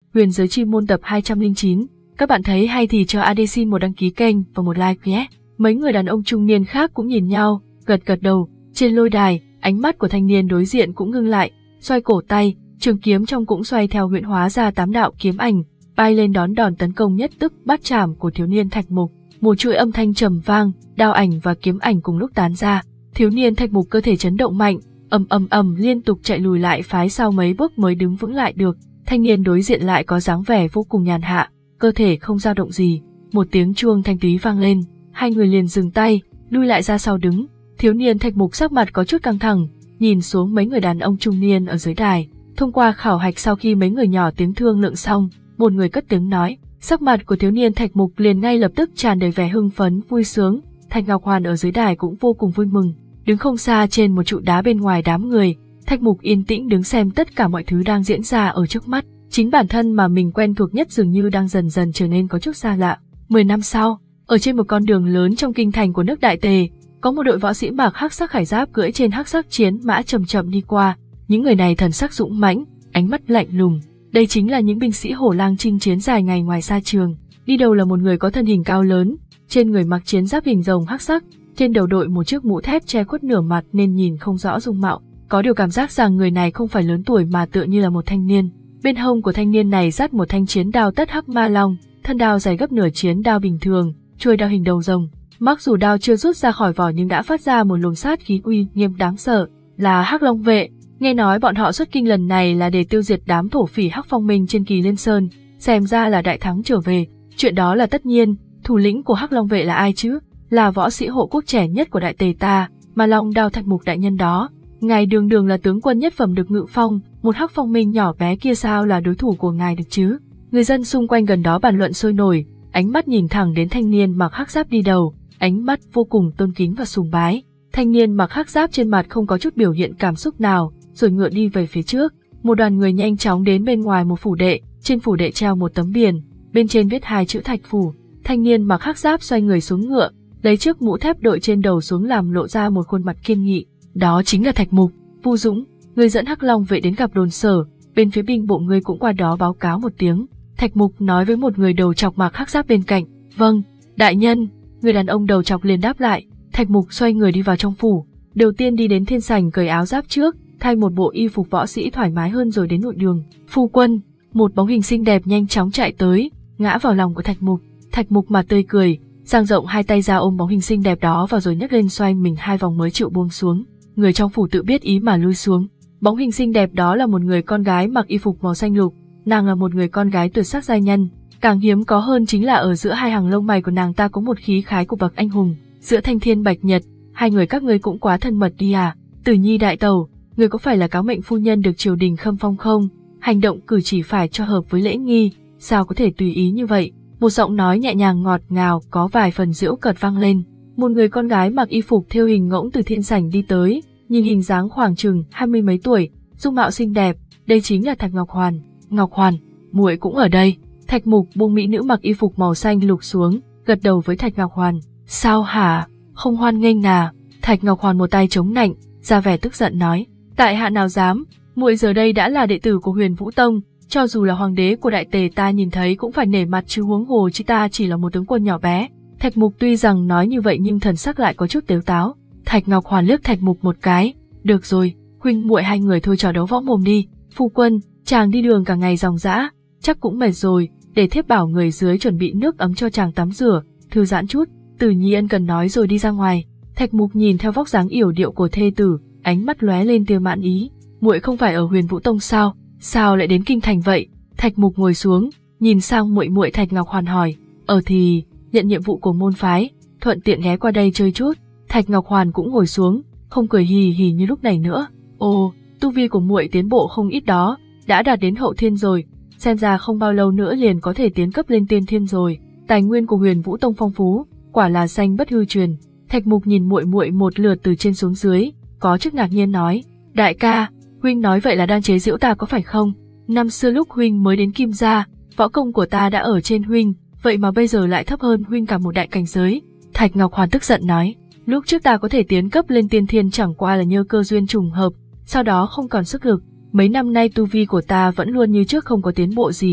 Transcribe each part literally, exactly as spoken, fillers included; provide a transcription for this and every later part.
Huyền Giới Chi Môn tập hai trăm lẻ chín. Các bạn thấy hay thì cho a đê xin một đăng ký kênh và một like nhé. Mấy người đàn ông trung niên khác cũng nhìn nhau, gật gật đầu. Trên lôi đài, ánh mắt của thanh niên đối diện cũng ngưng lại, xoay cổ tay, trường kiếm trong cũng xoay theo huyễn hóa ra tám đạo kiếm ảnh, bay lên đón đòn tấn công nhất tức bát chảm của thiếu niên Thạch Mục. Một chuỗi âm thanh trầm vang, đao ảnh và kiếm ảnh cùng lúc tán ra. Thiếu niên Thạch Mục cơ thể chấn động mạnh, ầm ầm ầm liên tục chạy lùi lại phái sau mấy bước mới đứng vững lại được. Thanh niên đối diện lại có dáng vẻ vô cùng nhàn hạ, cơ thể không dao động gì. Một tiếng chuông thanh thúy vang lên, hai người liền dừng tay, lui lại ra sau đứng. Thiếu niên Thạch Mục sắc mặt có chút căng thẳng, nhìn xuống mấy người đàn ông trung niên ở dưới đài. Thông qua khảo hạch sau khi mấy người nhỏ tiếng thương lượng xong, một người cất tiếng nói. Sắc mặt của thiếu niên Thạch Mục liền ngay lập tức tràn đầy vẻ hưng phấn, vui sướng. Thạch Ngọc Hoàn ở dưới đài cũng vô cùng vui mừng, đứng không xa trên một trụ đá bên ngoài đám người. Thạch Mục yên tĩnh đứng xem tất cả mọi thứ đang diễn ra ở trước mắt. Chính bản thân mà mình quen thuộc nhất dường như đang dần dần trở nên có chút xa lạ. Mười năm sau, ở trên một con đường lớn trong kinh thành của nước Đại Tề, có một đội võ sĩ mặc hắc sắc khải giáp cưỡi trên hắc sắc chiến mã chậm chậm đi qua. Những người này thần sắc dũng mãnh, ánh mắt lạnh lùng. Đây chính là những binh sĩ hổ lang chinh chiến dài ngày ngoài xa trường. Đi đầu là một người có thân hình cao lớn, trên người mặc chiến giáp hình rồng hắc sắc, trên đầu đội một chiếc mũ thép che khuất nửa mặt nên nhìn không rõ dung mạo. Có điều cảm giác rằng người này không phải lớn tuổi mà tựa như là một thanh niên. Bên hông của thanh niên này dắt một thanh chiến đao tất hắc ma long, thân đao dày gấp nửa chiến đao bình thường, chuôi đao hình đầu rồng. Mặc dù đao chưa rút ra khỏi vỏ nhưng đã phát ra một luồng sát khí uy nghiêm đáng sợ, là Hắc Long vệ. Nghe nói bọn họ xuất kinh lần này là để tiêu diệt đám thổ phỉ Hắc Phong Minh trên Kỳ Liên Sơn, xem ra là đại thắng trở về. Chuyện đó là tất nhiên, thủ lĩnh của Hắc Long vệ là ai chứ? Là võ sĩ hộ quốc trẻ nhất của Đại Tề ta, mà Long Đao Thạch Mục đại nhân đó. Ngài đường đường là tướng quân nhất phẩm được ngự phong, một Hắc Phong Minh nhỏ bé kia sao là đối thủ của ngài được chứ? Người dân xung quanh gần đó bàn luận sôi nổi, ánh mắt nhìn thẳng đến thanh niên mặc hắc giáp đi đầu, ánh mắt vô cùng tôn kính và sùng bái. Thanh niên mặc hắc giáp trên mặt không có chút biểu hiện cảm xúc nào, rồi ngựa đi về phía trước. Một đoàn người nhanh chóng đến bên ngoài một phủ đệ, trên phủ đệ treo một tấm biển, bên trên viết hai chữ Thạch phủ. Thanh niên mặc hắc giáp xoay người xuống ngựa, lấy chiếc mũ thép đội trên đầu xuống làm lộ ra một khuôn mặt kiên nghị. Đó chính là Thạch Mục. Vu Dũng, người dẫn Hắc Long vệ đến gặp đồn sở, bên phía binh bộ ngươi cũng qua đó báo cáo một tiếng. Thạch Mục nói với một người đầu trọc mặc hắc giáp bên cạnh. Vâng, đại nhân. Người đàn ông đầu trọc liền đáp lại. Thạch Mục xoay người đi vào trong phủ, đầu tiên đi đến thiên sảnh cởi áo giáp trước, thay một bộ y phục võ sĩ thoải mái hơn rồi đến nội đường. Phu quân, một bóng hình xinh đẹp nhanh chóng chạy tới, ngã vào lòng của Thạch Mục. Thạch Mục mà tươi cười, dang rộng hai tay ra ôm bóng hình xinh đẹp đó vào rồi nhấc lên xoay mình hai vòng mới chịu buông xuống. Người trong phủ tự biết ý mà lui xuống. Bóng hình xinh đẹp đó là một người con gái mặc y phục màu xanh lục, nàng là một người con gái tuyệt sắc giai nhân. Càng hiếm có hơn chính là ở giữa hai hàng lông mày của nàng ta có một khí khái của bậc anh hùng. Giữa thanh thiên bạch nhật, hai người các ngươi cũng quá thân mật đi à? Tử Nhi đại tẩu, người có phải là cáo mệnh phu nhân được triều đình khâm phong không? Hành động cử chỉ phải cho hợp với lễ nghi, sao có thể tùy ý như vậy? Một giọng nói nhẹ nhàng ngọt ngào có vài phần giễu cợt vang lên. Một người con gái mặc y phục thêu hình ngỗng từ thiên sảnh đi tới, nhìn hình dáng khoảng chừng hai mươi mấy tuổi, dung mạo xinh đẹp, đây chính là Thạch Ngọc Hoàn. Ngọc Hoàn, muội cũng ở đây. Thạch Mục buông mỹ nữ mặc y phục màu xanh lục xuống, gật đầu với Thạch Ngọc Hoàn. Sao hả? Không hoan nghênh à? Thạch Ngọc Hoàn một tay chống nạnh, ra vẻ tức giận nói. Tại hạ nào dám, muội giờ đây đã là đệ tử của Huyền Vũ Tông, cho dù là hoàng đế của Đại Tề ta nhìn thấy cũng phải nể mặt chứ huống hồ chi ta chỉ là một tướng quân nhỏ bé. Thạch Mục tuy rằng nói như vậy nhưng thần sắc lại có chút tếu táo. Thạch Ngọc Hoàn liếc Thạch Mục một cái. Được rồi, huynh muội hai người thôi trò đấu võ mồm đi. Phu quân, chàng đi đường cả ngày ròng rã, chắc cũng mệt rồi, để thiếp bảo người dưới chuẩn bị nước ấm cho chàng tắm rửa, thư giãn chút. Tử Nhi ân cần nói rồi đi ra ngoài. Thạch Mục nhìn theo vóc dáng yểu điệu của thê tử, ánh mắt lóe lên tia mãn ý. Muội không phải ở Huyền Vũ Tông sao? Sao lại đến kinh thành vậy? Thạch Mục ngồi xuống, nhìn sang muội muội Thạch Ngọc Hoàn hỏi. Ở thì nhận nhiệm vụ của môn phái, thuận tiện ghé qua đây chơi chút. Thạch Ngọc Hoàn cũng ngồi xuống, không cười hì hì như lúc này nữa. Ồ, tu vi của muội tiến bộ không ít đó, đã đạt đến hậu thiên rồi, xem ra không bao lâu nữa liền có thể tiến cấp lên tiên thiên rồi. Tài nguyên của Huyền Vũ Tông phong phú, quả là danh bất hư truyền. Thạch Mục nhìn muội muội một lượt từ trên xuống dưới, có chút ngạc nhiên nói. Đại ca, huynh nói vậy là đang chế giễu ta có phải không? Năm xưa lúc huynh mới đến Kim gia, võ công của ta đã ở trên huynh, vậy mà bây giờ lại thấp hơn huynh cả một đại cảnh giới. Thạch Ngọc Hoàn tức giận nói. Lúc trước ta có thể tiến cấp lên tiên thiên chẳng qua là nhờ cơ duyên trùng hợp, sau đó không còn sức lực. Mấy năm nay tu vi của ta vẫn luôn như trước không có tiến bộ gì.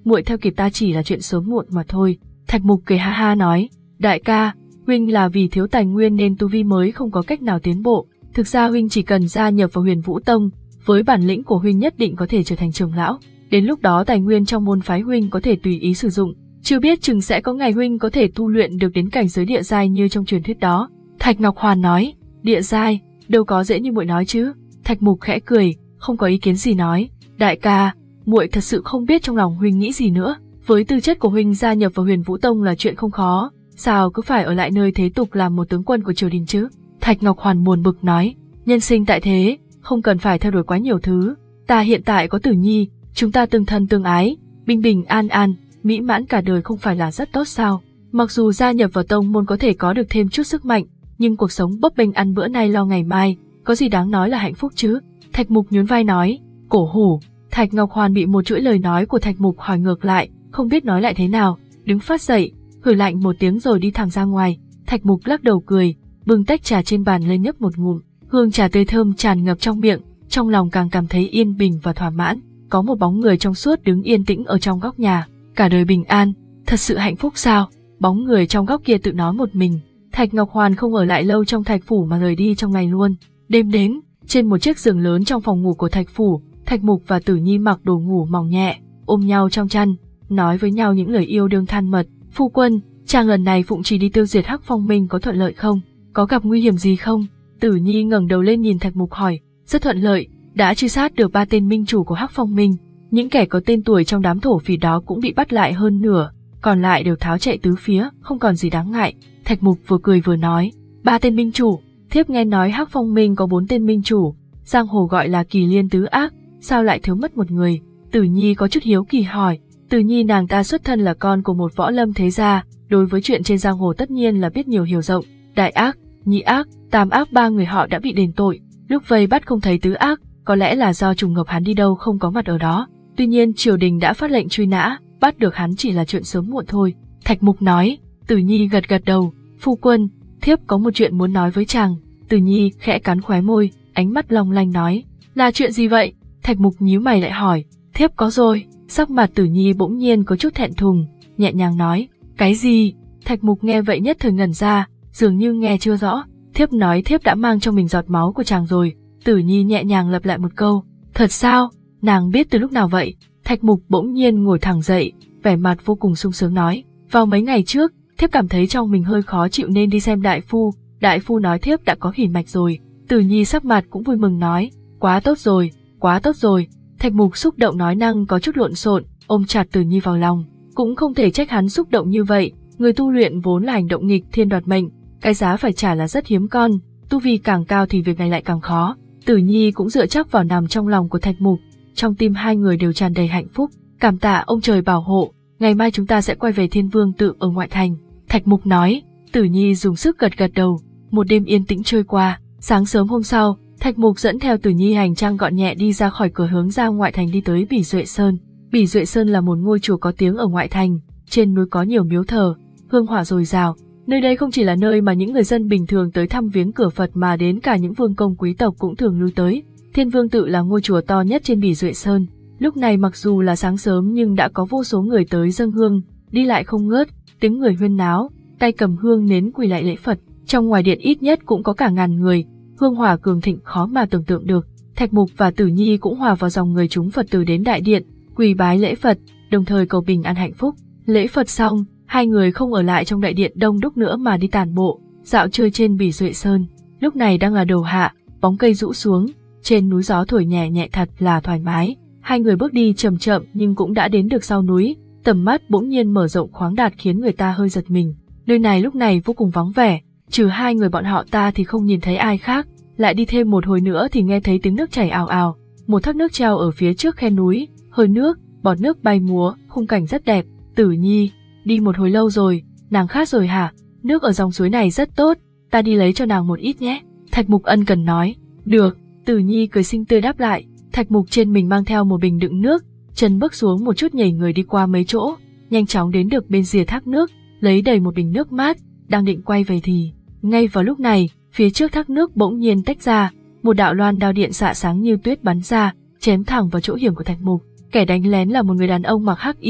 muội theo kịp ta chỉ là chuyện sớm muộn mà thôi. Thạch Mục cười ha ha nói, đại ca, huynh là vì thiếu tài nguyên nên tu vi mới không có cách nào tiến bộ. Thực ra huynh chỉ cần gia nhập vào Huyền Vũ Tông, với bản lĩnh của huynh nhất định có thể trở thành trưởng lão. Đến lúc đó tài nguyên trong môn phái huynh có thể tùy ý sử dụng, chưa biết chừng sẽ có ngày huynh có thể tu luyện được đến cảnh giới địa giai như trong truyền thuyết đó. Thạch Ngọc Hoàn nói, địa giai, đâu có dễ như muội nói chứ. Thạch Mục khẽ cười, không có ý kiến gì nói, đại ca, muội thật sự không biết trong lòng huynh nghĩ gì nữa. Với tư chất của huynh gia nhập vào Huyền Vũ Tông là chuyện không khó, sao cứ phải ở lại nơi thế tục làm một tướng quân của triều đình chứ? Thạch Ngọc Hoàn buồn bực nói, nhân sinh tại thế, không cần phải theo đuổi quá nhiều thứ. Ta hiện tại có Tử Nhi, chúng ta tương thân tương ái, bình bình an an, mỹ mãn cả đời không phải là rất tốt sao? Mặc dù gia nhập vào tông môn có thể có được thêm chút sức mạnh, nhưng cuộc sống bấp bênh ăn bữa nay lo ngày mai, có gì đáng nói là hạnh phúc chứ? Thạch Mục nhún vai nói, cổ hủ. Thạch Ngọc Hoàn bị một chuỗi lời nói của Thạch Mục hỏi ngược lại, không biết nói lại thế nào, đứng phát dậy, hừ lạnh một tiếng rồi đi thẳng ra ngoài. Thạch Mục lắc đầu cười, bưng tách trà trên bàn lên nhấp một ngụm, hương trà tươi thơm tràn ngập trong miệng, trong lòng càng cảm thấy yên bình và thỏa mãn. Có một bóng người trong suốt đứng yên tĩnh ở trong góc nhà, cả đời bình an, thật sự hạnh phúc sao? Bóng người trong góc kia tự nói một mình. Thạch Ngọc Hoàn không ở lại lâu trong Thạch phủ mà rời đi trong ngày luôn. Đêm đến, trên một chiếc giường lớn trong phòng ngủ của Thạch phủ, Thạch Mục và Tử Nhi mặc đồ ngủ mỏng nhẹ, ôm nhau trong chăn, nói với nhau những lời yêu đương thân mật. Phu quân, chàng lần này phụng trì đi tiêu diệt Hắc Phong Minh có thuận lợi không? Có gặp nguy hiểm gì không? Tử Nhi ngẩng đầu lên nhìn Thạch Mục hỏi, rất thuận lợi, đã truy sát được ba tên minh chủ của Hắc Phong Minh. Những kẻ có tên tuổi trong đám thổ phỉ đó cũng bị bắt lại hơn nửa, còn lại đều tháo chạy tứ phía, không còn gì đáng ngại. Thạch Mục vừa cười vừa nói, ba tên minh chủ, thiếp nghe nói Hắc Phong Minh có bốn tên minh chủ, giang hồ gọi là kỳ liên tứ ác, sao lại thiếu mất một người? Tử Nhi có chút hiếu kỳ hỏi. Tử Nhi nàng ta xuất thân là con của một võ lâm thế gia, đối với chuyện trên giang hồ tất nhiên là biết nhiều hiểu rộng. Đại ác, nhị ác, tam ác ba người họ đã bị đền tội, lúc vây bắt không thấy tứ ác, có lẽ là do trùng hợp hắn đi đâu không có mặt ở đó. Tuy nhiên triều đình đã phát lệnh truy nã, bắt được hắn chỉ là chuyện sớm muộn thôi. Thạch Mục nói. Tử Nhi gật gật đầu, phu quân, thiếp có một chuyện muốn nói với chàng. Tử Nhi khẽ cắn khóe môi, ánh mắt long lanh nói, là chuyện gì vậy? Thạch Mục nhíu mày lại hỏi, thiếp có rồi. Sắc mặt Tử Nhi bỗng nhiên có chút thẹn thùng, nhẹ nhàng nói, cái gì? Thạch Mục nghe vậy nhất thời ngẩn ra, dường như nghe chưa rõ. Thiếp nói thiếp đã mang trong mình giọt máu của chàng rồi. Tử Nhi nhẹ nhàng lặp lại một câu, thật sao? Nàng biết từ lúc nào vậy? Thạch Mục bỗng nhiên ngồi thẳng dậy, vẻ mặt vô cùng sung sướng nói, vào mấy ngày trước, thiếp cảm thấy trong mình hơi khó chịu nên đi xem đại phu, đại phu nói thiếp đã có hỉ mạch rồi. Tử Nhi sắc mặt cũng vui mừng nói, quá tốt rồi, quá tốt rồi. Thạch Mục xúc động nói năng có chút lộn xộn, ôm chặt Tử Nhi vào lòng, cũng không thể trách hắn xúc động như vậy, người tu luyện vốn là hành động nghịch thiên đoạt mệnh, cái giá phải trả là rất hiếm con, tu vi càng cao thì việc này lại càng khó. Tử Nhi cũng dựa chắc vào nằm trong lòng của Thạch Mục, trong tim hai người đều tràn đầy hạnh phúc, cảm tạ ông trời bảo hộ, ngày mai chúng ta sẽ quay về Thiên Vương Tự ở ngoại thành. Thạch Mục nói. Tử Nhi dùng sức gật gật đầu. Một đêm yên tĩnh trôi qua, sáng sớm hôm sau, Thạch Mục dẫn theo Tử Nhi hành trang gọn nhẹ đi ra khỏi cửa hướng ra ngoại thành đi tới Bỉ Duệ Sơn. Bỉ Duệ Sơn là một ngôi chùa có tiếng ở ngoại thành, trên núi có nhiều miếu thờ, hương hỏa dồi dào. Nơi đây không chỉ là nơi mà những người dân bình thường tới thăm viếng cửa Phật mà đến cả những vương công quý tộc cũng thường lui tới. Thiên Vương Tự là ngôi chùa to nhất trên Bỉ Duệ Sơn. Lúc này mặc dù là sáng sớm nhưng đã có vô số người tới dâng hương, đi lại không ngớt, tiếng người huyên náo, tay cầm hương nến quỳ lại lễ Phật. Trong ngoài điện ít nhất cũng có cả ngàn người, hương hỏa cường thịnh khó mà tưởng tượng được. Thạch Mục và Tử Nhi cũng hòa vào dòng người chúng Phật tử đến đại điện, quỳ bái lễ Phật, đồng thời cầu bình an hạnh phúc. Lễ Phật xong, hai người không ở lại trong đại điện đông đúc nữa mà đi tản bộ, dạo chơi trên Bỉ Duệ Sơn. Lúc này đang là đầu hạ, bóng cây rũ xuống, trên núi gió thổi nhẹ nhẹ thật là thoải mái. Hai người bước đi chậm chậm nhưng cũng đã đến được sau núi, tầm mắt bỗng nhiên mở rộng khoáng đạt khiến người ta hơi giật mình. Nơi này lúc này vô cùng vắng vẻ, trừ hai người bọn họ ta thì không nhìn thấy ai khác. Lại đi thêm một hồi nữa thì nghe thấy tiếng nước chảy ào ào, một thác nước treo ở phía trước khe núi, hơi nước, bọt nước bay múa, khung cảnh rất đẹp. Tử Nhi, đi một hồi lâu rồi, nàng khát rồi hả? Nước ở dòng suối này rất tốt, ta đi lấy cho nàng một ít nhé. Thạch Mục ân cần nói. Được. Tử Nhi cười xinh tươi đáp lại. Thạch Mục trên mình mang theo một bình đựng nước, chân bước xuống một chút nhảy người đi qua mấy chỗ, nhanh chóng đến được bên rìa thác nước, lấy đầy một bình nước mát, đang định quay về thì, ngay vào lúc này, phía trước thác nước bỗng nhiên tách ra, một đạo loan đao điện xạ sáng như tuyết bắn ra, chém thẳng vào chỗ hiểm của Thạch Mục. Kẻ đánh lén là một người đàn ông mặc hắc y,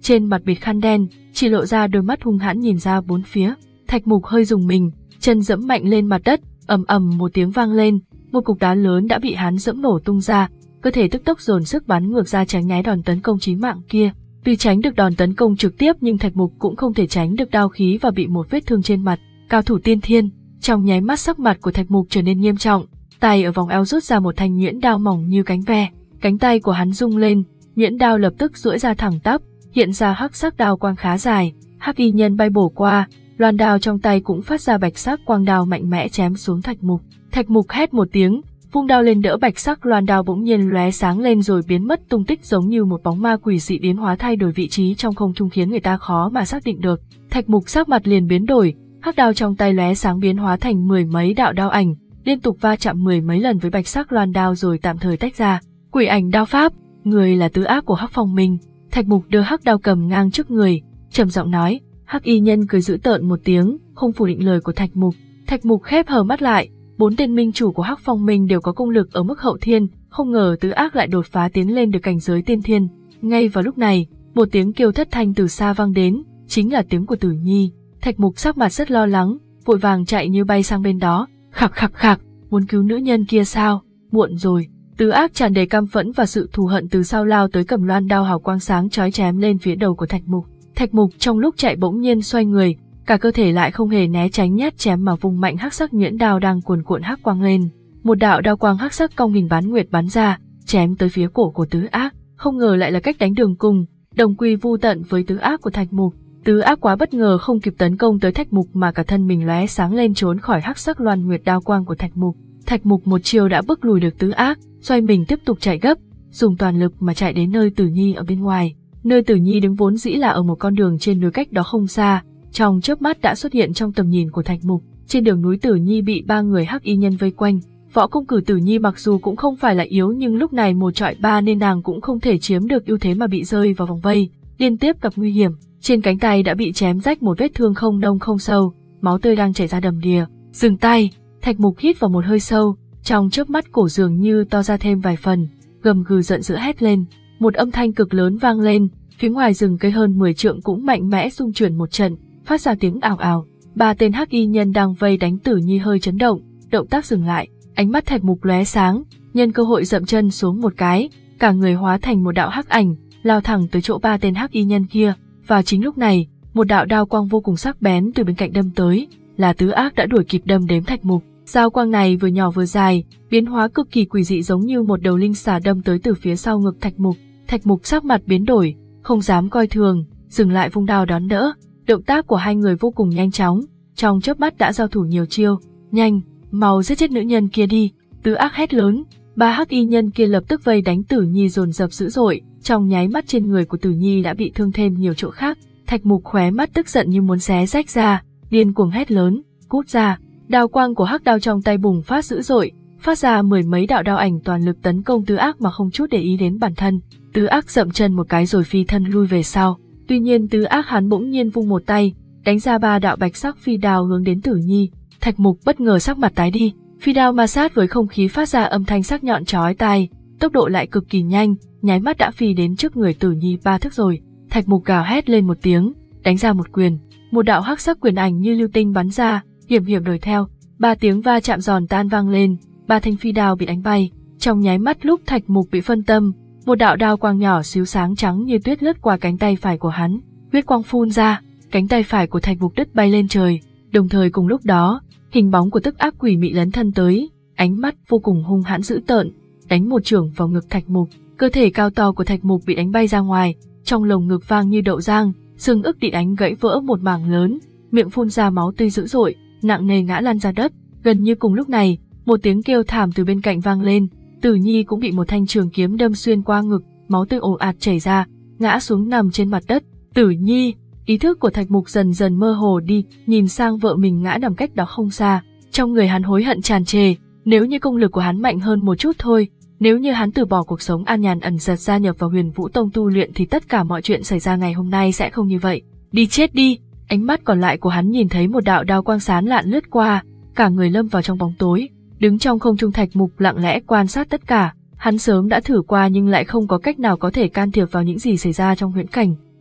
trên mặt bịt khăn đen, chỉ lộ ra đôi mắt hung hãn nhìn ra bốn phía. Thạch Mục hơi rùng mình, chân dẫm mạnh lên mặt đất, ầm ầm một tiếng vang lên, một cục đá lớn đã bị hắn dẫm nổ tung ra, cơ thể tức tốc dồn sức bắn ngược ra tránh né đòn tấn công chí mạng kia. Tuy tránh được đòn tấn công trực tiếp nhưng Thạch Mục cũng không thể tránh được đao khí và bị một vết thương trên mặt. Cao thủ tiên thiên, trong nháy mắt sắc mặt của Thạch Mục trở nên nghiêm trọng, tay ở vòng eo rút ra một thanh nhuyễn đao mỏng như cánh ve, cánh tay của hắn rung lên, nhuyễn đao lập tức duỗi ra thẳng tắp, hiện ra hắc sắc đao quang khá dài, hắc y nhân bay bổ qua, loan đao trong tay cũng phát ra bạch sắc quang đao mạnh mẽ chém xuống Thạch Mục. Thạch Mục hét một tiếng, vung đao lên đỡ bạch sắc loan đao bỗng nhiên lóe sáng lên rồi biến mất tung tích giống như một bóng ma quỷ dị biến hóa thay đổi vị trí trong không trung khiến người ta khó mà xác định được. Thạch Mục sắc mặt liền biến đổi, hắc đao trong tay lóe sáng biến hóa thành mười mấy đạo đao ảnh, liên tục va chạm mười mấy lần với bạch sắc loan đao rồi tạm thời tách ra. Quỷ ảnh đao pháp, người là tứ ác của Hắc Phong Minh. Thạch Mục đưa hắc đao cầm ngang trước người, trầm giọng nói. Hắc y nhân cười dữ tợn một tiếng, không phủ định lời của Thạch Mục. Thạch Mục khép hờ mắt lại, bốn tên minh chủ của Hắc Phong Minh đều có công lực ở mức hậu thiên, không ngờ tứ ác lại đột phá tiến lên được cảnh giới tiên thiên. Ngay vào lúc này, một tiếng kêu thất thanh từ xa vang đến, chính là tiếng của Tử Nhi. Thạch Mục sắc mặt rất lo lắng, vội vàng chạy như bay sang bên đó. Khạc khạc khạc, muốn cứu nữ nhân kia sao? Muộn rồi. Tứ ác tràn đầy căm phẫn và sự thù hận từ sau lao tới cầm loan đao hào quang sáng chói chém lên phía đầu của Thạch Mục. Thạch Mục trong lúc chạy bỗng nhiên xoay người, cả cơ thể lại không hề né tránh nhát chém mà vùng mạnh hắc sắc nhuyễn đao đang cuồn cuộn hắc quang lên. Một đạo đao quang hắc sắc cong hình bán nguyệt bắn ra, chém tới phía cổ của tứ ác. Không ngờ lại là cách đánh đường cùng, đồng quy vu tận với tứ ác của Thạch Mục. Tứ ác quá bất ngờ không kịp tấn công tới Thạch Mục mà cả thân mình lóe sáng lên trốn khỏi hắc sắc loan nguyệt đao quang của Thạch Mục. Thạch Mục một chiều đã bức lùi được tứ ác, xoay mình tiếp tục chạy gấp, dùng toàn lực mà chạy đến nơi Tử Nhi ở bên ngoài. Nơi Tử Nhi đứng vốn dĩ là ở một con đường trên núi cách đó không xa, trong chớp mắt đã xuất hiện trong tầm nhìn của Thạch Mục. Trên đường núi Tử Nhi bị ba người hắc y nhân vây quanh. Võ công cử Tử Nhi mặc dù cũng không phải là yếu nhưng lúc này một trọi ba nên nàng cũng không thể chiếm được ưu thế mà bị rơi vào vòng vây, liên tiếp gặp nguy hiểm. Trên cánh tay đã bị chém rách một vết thương không nông không sâu, máu tươi đang chảy ra đầm đìa. Dừng tay, Thạch Mục hít vào một hơi sâu, trong chớp mắt cổ dường như to ra thêm vài phần, gầm gừ giận dữ hét lên. Một âm thanh cực lớn vang lên, phía ngoài rừng cây hơn mười trượng cũng mạnh mẽ xung chuyển một trận, phát ra tiếng ào ào. Ba tên hắc y nhân đang vây đánh Tử Nhi hơi chấn động, động tác dừng lại, ánh mắt Thạch Mục lóe sáng, nhân cơ hội dậm chân xuống một cái, cả người hóa thành một đạo hắc ảnh, lao thẳng tới chỗ ba tên hắc y nhân kia. Vào chính lúc này, một đạo đao quang vô cùng sắc bén từ bên cạnh đâm tới, là tứ ác đã đuổi kịp đâm đếm Thạch Mục. Dao quang này vừa nhỏ vừa dài, biến hóa cực kỳ quỷ dị giống như một đầu linh xà đâm tới từ phía sau ngực Thạch Mục. Thạch Mục sắc mặt biến đổi, không dám coi thường, dừng lại vung đao đón đỡ. Động tác của hai người vô cùng nhanh chóng, trong chớp mắt đã giao thủ nhiều chiêu. Nhanh, mau giết chết nữ nhân kia đi! Tứ ác hét lớn. Ba hắc y nhân kia lập tức vây đánh Tử Nhi dồn dập dữ dội, trong nháy mắt trên người của Tử Nhi đã bị thương thêm nhiều chỗ khác. Thạch Mục khóe mắt tức giận như muốn xé rách ra, điên cuồng hét lớn, cút ra! Đao quang của hắc đao trong tay bùng phát dữ dội, phát ra mười mấy đạo đao ảnh toàn lực tấn công tứ ác mà không chút để ý đến bản thân. Tứ ác dậm chân một cái rồi phi thân lui về sau. Tuy nhiên tứ ác hắn bỗng nhiên vung một tay, đánh ra ba đạo bạch sắc phi đao hướng đến Tử Nhi. Thạch Mục bất ngờ sắc mặt tái đi, phi đao ma sát với không khí phát ra âm thanh sắc nhọn chói tai, tốc độ lại cực kỳ nhanh, nháy mắt đã phi đến trước người Tử Nhi ba thước rồi. Thạch Mục gào hét lên một tiếng, đánh ra một quyền, một đạo hắc sắc quyền ảnh như lưu tinh bắn ra, hiểm hiểm đuổi theo. Ba tiếng va chạm giòn tan vang lên, ba thanh phi đao bị đánh bay. Trong nháy mắt lúc Thạch Mục bị phân tâm, một đạo đao quang nhỏ xíu sáng trắng như tuyết lướt qua cánh tay phải của hắn, huyết quang phun ra, cánh tay phải của Thạch Mục đứt bay lên trời. Đồng thời cùng lúc đó, hình bóng của tức ác quỷ mị lấn thân tới, ánh mắt vô cùng hung hãn dữ tợn, đánh một chưởng vào ngực Thạch Mục. Cơ thể cao to của Thạch Mục bị đánh bay ra ngoài, trong lồng ngực vang như đậu rang, xương ức bị đánh gãy vỡ một mảng lớn, miệng phun ra máu tươi dữ dội, nặng nề ngã lăn ra đất. Gần như cùng lúc này, một tiếng kêu thảm từ bên cạnh vang lên, Tử Nhi cũng bị một thanh trường kiếm đâm xuyên qua ngực, máu tươi ồ ạt chảy ra, ngã xuống nằm trên mặt đất. Tử Nhi, ý thức của Thạch Mục dần dần mơ hồ đi, nhìn sang vợ mình ngã nằm cách đó không xa, trong người hắn hối hận tràn trề. Nếu như công lực của hắn mạnh hơn một chút thôi, nếu như hắn từ bỏ cuộc sống an nhàn ẩn giật gia nhập vào Huyền Vũ Tông tu luyện thì tất cả mọi chuyện xảy ra ngày hôm nay sẽ không như vậy. Đi chết đi! Ánh mắt còn lại của hắn nhìn thấy một đạo đao quang sáng lạn lướt qua, cả người lâm vào trong bóng tối. Đứng trong không trung Thạch Mục lặng lẽ quan sát tất cả, hắn sớm đã thử qua nhưng lại không có cách nào có thể can thiệp vào những gì xảy ra trong huyễn cảnh.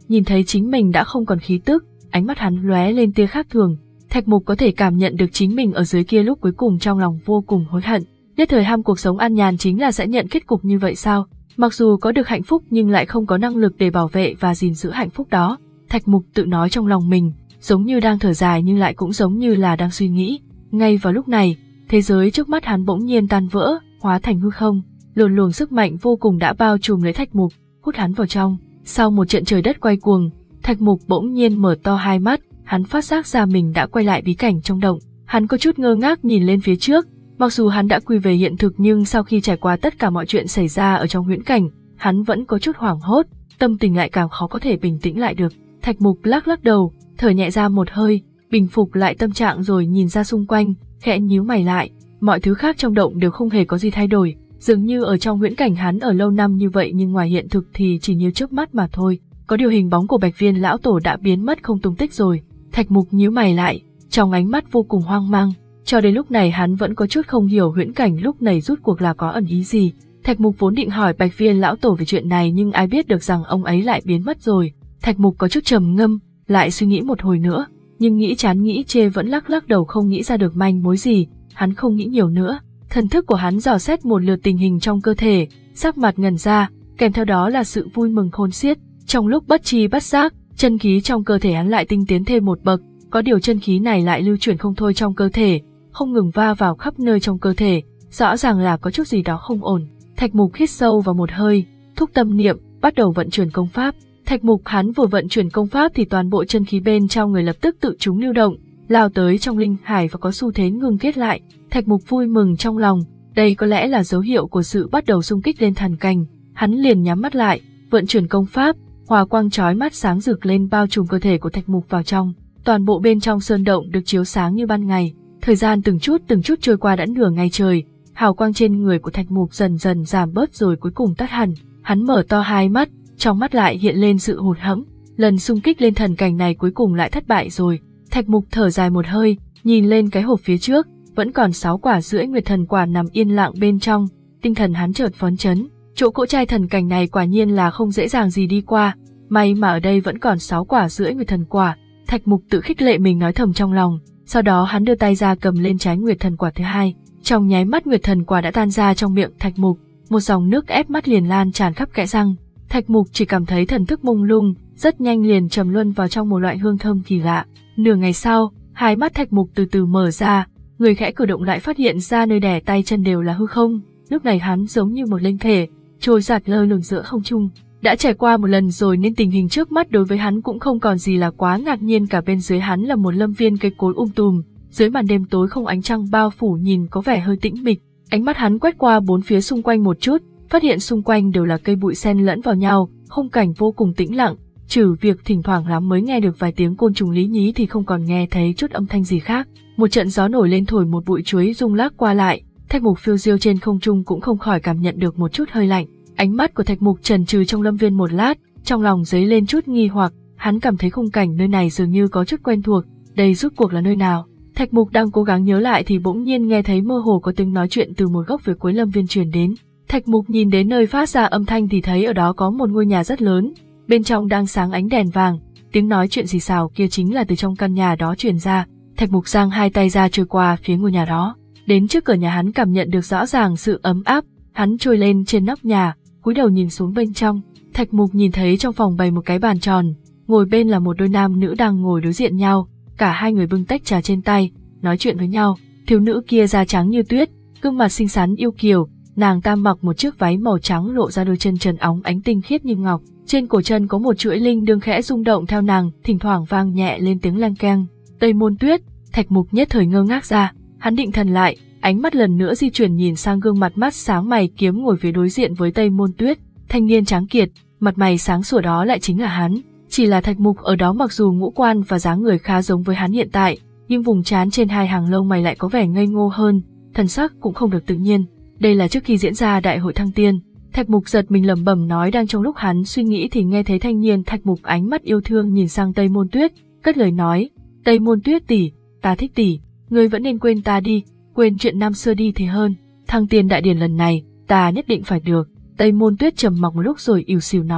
nhìn thấy chính mình đã không còn khí tức, ánh mắt hắn lóe lên tia khác thường. Thạch Mục có thể cảm nhận được chính mình ở dưới kia lúc cuối cùng trong lòng vô cùng hối hận. Nhất thời ham cuộc sống an nhàn chính là sẽ nhận kết cục như vậy sao? Mặc dù có được hạnh phúc nhưng lại không có năng lực để bảo vệ và gìn giữ hạnh phúc đó. Thạch Mục tự nói trong lòng mình, giống như đang thở dài nhưng lại cũng giống như là đang suy nghĩ. Ngay vào lúc này, thế giới trước mắt hắn bỗng nhiên tan vỡ, hóa thành hư không. Luồn luồng sức mạnh vô cùng đã bao trùm lấy Thạch Mục, hút hắn vào trong. Sau một trận trời đất quay cuồng, Thạch Mục bỗng nhiên mở to hai mắt, hắn phát giác ra mình đã quay lại bí cảnh trong động. Hắn có chút ngơ ngác nhìn lên phía trước, mặc dù hắn đã quy về hiện thực nhưng sau khi trải qua tất cả mọi chuyện xảy ra ở trong huyễn cảnh, hắn vẫn có chút hoảng hốt, tâm tình lại càng khó có thể bình tĩnh lại được. Thạch Mục lắc lắc đầu, thở nhẹ ra một hơi, bình phục lại tâm trạng rồi nhìn ra xung quanh, khẽ nhíu mày lại. Mọi thứ khác trong động đều không hề có gì thay đổi, dường như ở trong huyễn cảnh hắn ở lâu năm như vậy nhưng ngoài hiện thực thì chỉ như chớp mắt mà thôi. Có điều hình bóng của Bạch Viên lão tổ đã biến mất không tung tích rồi. Thạch Mục nhíu mày lại, trong ánh mắt vô cùng hoang mang. Cho đến lúc này hắn vẫn có chút không hiểu huyễn cảnh lúc này rút cuộc là có ẩn ý gì. Thạch Mục vốn định hỏi Bạch Viên lão tổ về chuyện này nhưng ai biết được rằng ông ấy lại biến mất rồi. Thạch Mục có chút trầm ngâm, lại suy nghĩ một hồi nữa, nhưng nghĩ chán nghĩ chê vẫn lắc lắc đầu không nghĩ ra được manh mối gì. Hắn không nghĩ nhiều nữa, thần thức của hắn dò xét một lượt tình hình trong cơ thể, sắc mặt ngẩn ra, kèm theo đó là sự vui mừng khôn xiết. Trong lúc bất tri bất giác, chân khí trong cơ thể hắn lại tinh tiến thêm một bậc, có điều chân khí này lại lưu chuyển không thôi trong cơ thể, không ngừng va vào khắp nơi trong cơ thể, rõ ràng là có chút gì đó không ổn. Thạch Mục hít sâu vào một hơi, thúc tâm niệm, bắt đầu vận chuyển công pháp. Thạch Mục hắn vừa vận chuyển công pháp thì toàn bộ chân khí bên trong người lập tức tự chúng lưu động, lao tới trong linh hải và có xu thế ngưng kết lại. Thạch Mục vui mừng trong lòng, đây có lẽ là dấu hiệu của sự bắt đầu xung kích lên thần cảnh. Hắn liền nhắm mắt lại, vận chuyển công pháp, hòa quang chói mắt sáng rực lên bao trùm cơ thể của Thạch Mục vào trong. Toàn bộ bên trong sơn động được chiếu sáng như ban ngày. Thời gian từng chút từng chút trôi qua đã nửa ngày trời, hào quang trên người của Thạch Mục dần dần giảm bớt rồi cuối cùng tắt hẳn. Hắn mở to hai mắt, trong mắt lại hiện lên sự hụt hẫng. Lần xung kích lên thần cảnh này cuối cùng lại thất bại rồi. Thạch Mục thở dài một hơi, nhìn lên cái hộp phía trước, vẫn còn sáu quả rưỡi nguyệt thần quả nằm yên lặng bên trong. Tinh thần hắn chợt phấn chấn, chỗ cỗ trai thần cảnh này quả nhiên là không dễ dàng gì đi qua. May mà ở đây vẫn còn sáu quả rưỡi nguyệt thần quả. Thạch Mục tự khích lệ mình nói thầm trong lòng. Sau đó hắn đưa tay ra cầm lên trái nguyệt thần quả thứ hai. Trong nháy mắt nguyệt thần quả đã tan ra trong miệng Thạch Mục, một dòng nước ép mắt liền lan tràn khắp kẽ răng. Thạch Mục chỉ cảm thấy thần thức mông lung, rất nhanh liền trầm luân vào trong một loại hương thơm kỳ lạ. Nửa ngày sau, hai mắt Thạch Mục từ từ mở ra, người khẽ cử động lại phát hiện ra nơi đè tay chân đều là hư không. Lúc này hắn giống như một linh thể, trôi giạt lơ lửng giữa không trung. Đã trải qua một lần rồi nên tình hình trước mắt đối với hắn cũng không còn gì là quá ngạc nhiên cả. Bên dưới hắn là một lâm viên cây cối um tùm, dưới màn đêm tối không ánh trăng bao phủ nhìn có vẻ hơi tĩnh mịch. Ánh mắt hắn quét qua bốn phía xung quanh một chút, phát hiện xung quanh đều là cây bụi xen lẫn vào nhau, khung cảnh vô cùng tĩnh lặng, trừ việc thỉnh thoảng lắm mới nghe được vài tiếng côn trùng lý nhí thì không còn nghe thấy chút âm thanh gì khác. Một trận gió nổi lên thổi một bụi chuối rung lắc qua lại, Thạch Mục phiêu diêu trên không trung cũng không khỏi cảm nhận được một chút hơi lạnh. Ánh mắt của Thạch Mục chần chừ trong lâm viên một lát, trong lòng dấy lên chút nghi hoặc, hắn cảm thấy khung cảnh nơi này dường như có chút quen thuộc, đây rốt cuộc là nơi nào? Thạch Mục đang cố gắng nhớ lại thì bỗng nhiên nghe thấy mơ hồ có tiếng nói chuyện từ một góc phía cuối lâm viên truyền đến. Thạch Mục nhìn đến nơi phát ra âm thanh thì thấy ở đó có một ngôi nhà rất lớn, bên trong đang sáng ánh đèn vàng, tiếng nói chuyện xì xào kia chính là từ trong căn nhà đó truyền ra. Thạch Mục giang hai tay ra trôi qua phía ngôi nhà đó, đến trước cửa nhà hắn cảm nhận được rõ ràng sự ấm áp, hắn trôi lên trên nóc nhà, cúi đầu nhìn xuống bên trong. Thạch Mục nhìn thấy trong phòng bày một cái bàn tròn, ngồi bên là một đôi nam nữ đang ngồi đối diện nhau, cả hai người bưng tách trà trên tay, nói chuyện với nhau. Thiếu nữ kia da trắng như tuyết, gương mặt xinh xắn yêu kiều, nàng ta mặc một chiếc váy màu trắng lộ ra đôi chân trần óng ánh tinh khiết như ngọc, trên cổ chân có một chuỗi linh đương khẽ rung động theo nàng, thỉnh thoảng vang nhẹ lên tiếng leng keng. Tây Môn Tuyết. Thạch Mục nhất thời ngơ ngác ra, hắn định thần lại, ánh mắt lần nữa di chuyển nhìn sang gương mặt mắt sáng mày kiếm ngồi phía đối diện với Tây Môn Tuyết, thanh niên tráng kiệt, mặt mày sáng sủa đó lại chính là hắn. Chỉ là Thạch Mục ở đó mặc dù ngũ quan và dáng người khá giống với hắn hiện tại, nhưng vùng trán trên hai hàng lông mày lại có vẻ ngây ngô hơn, thần sắc cũng không được tự nhiên. Đây là trước khi diễn ra đại hội thăng tiên. Thạch Mục giật mình lẩm bẩm nói, đang trong lúc hắn suy nghĩ thì nghe thấy thanh niên Thạch Mục ánh mắt yêu thương nhìn sang Tây Môn Tuyết, cất lời nói: Tây Môn Tuyết tỷ, ta thích tỷ, ngươi vẫn nên quên ta đi, quên chuyện năm xưa đi thì hơn. Thăng tiên đại điển lần này, ta nhất định phải được. Tây Môn Tuyết trầm mặc một lúc rồi ỉu xìu nói: